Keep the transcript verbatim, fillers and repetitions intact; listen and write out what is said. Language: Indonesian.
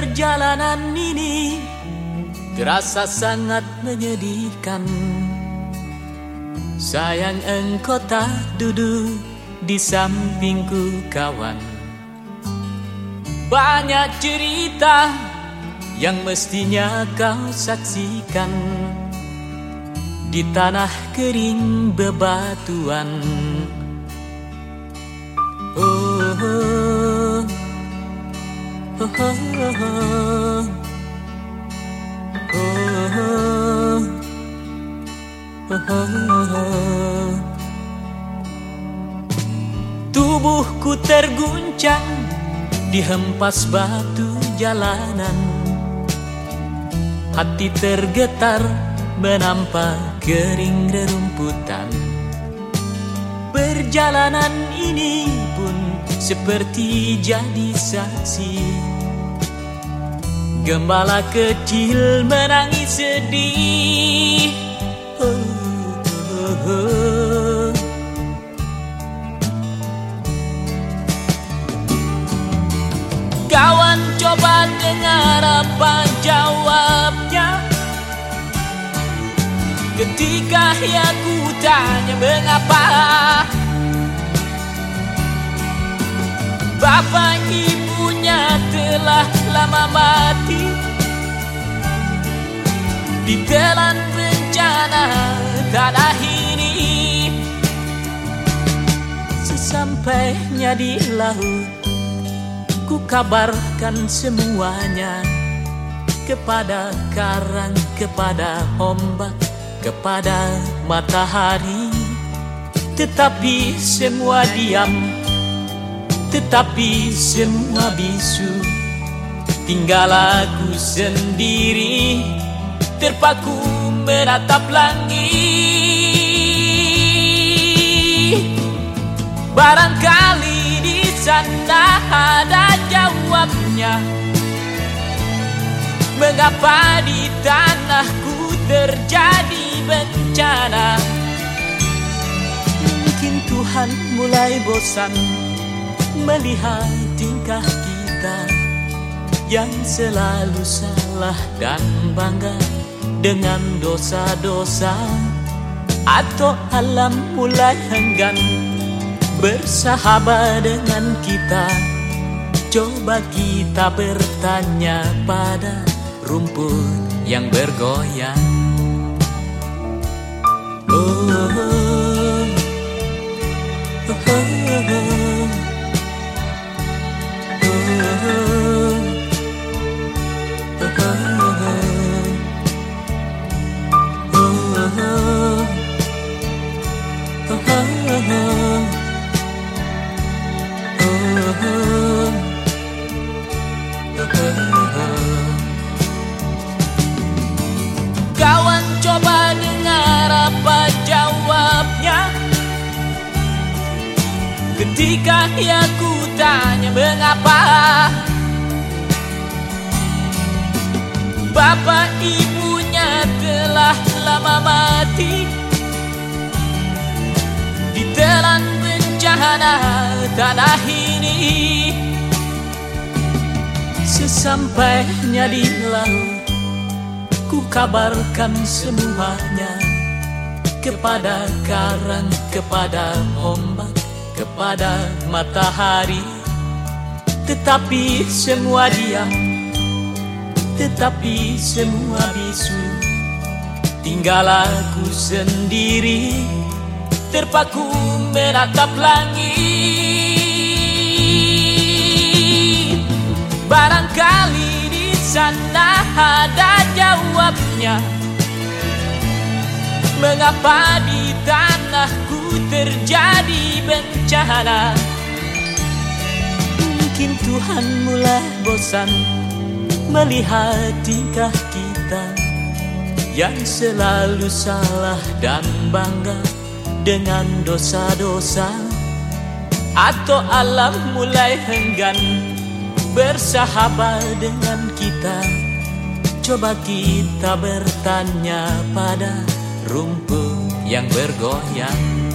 Perjalanan ini terasa sangat menyedihkan. Sayang engkau tak duduk di sampingku kawan. Banyak cerita yang mestinya kau saksikan di tanah kering bebatuan. Oh, oh, oh, oh, oh, oh, oh, oh. Tubuhku terguncang dihempas batu jalanan. Hati tergetar menampak kering rerumputan. Perjalanan ini pun seperti jadi saksi. Gembala kecil menangis sedih. Oh, oh, oh. Kawan, coba dengar apa jawabnya ketika aku tanya mengapa bapak ibunya telah lama mati ditelan bencana tanah ini. Sesampainya di laut, ku kabarkan semuanya kepada karang, kepada ombak, kepada matahari. Tetapi semua diam, tetapi semua bisu. Tinggal aku sendiri terpaku menatap langit. Barangkali di sana ada jawabnya. Mengapa di tanahku terjadi bencana? Mungkin Tuhan mulai bosan melihat tingkah kita yang selalu salah dan bangga dengan dosa-dosa. Atau alam mulai enggan bersahabat dengan kita. Coba kita bertanya pada rumput yang bergoyang. Oh, oh, oh, oh, oh. Kawan, coba dengar apa jawabnya ketika aku tanya mengapa bapak ibunya telah lama mati ditelan bencana tanah ini. Sesampainya di laut, ku kabarkan semuanya kepada karang, kepada ombak, kepada matahari. Tetapi semua diam, tetapi semua bisu. Tinggal aku sendiri terpaku menatap langit. Barangkali di sana ada jawabnya. Mengapa di tanahku terjadi bencana? Mungkin Tuhan mulai bosan melihat tingkah kita yang selalu salah dan bangga dengan dosa-dosa. Atau alam mulai enggan bersahabat dengan kita. Coba kita bertanya pada rumput yang bergoyang.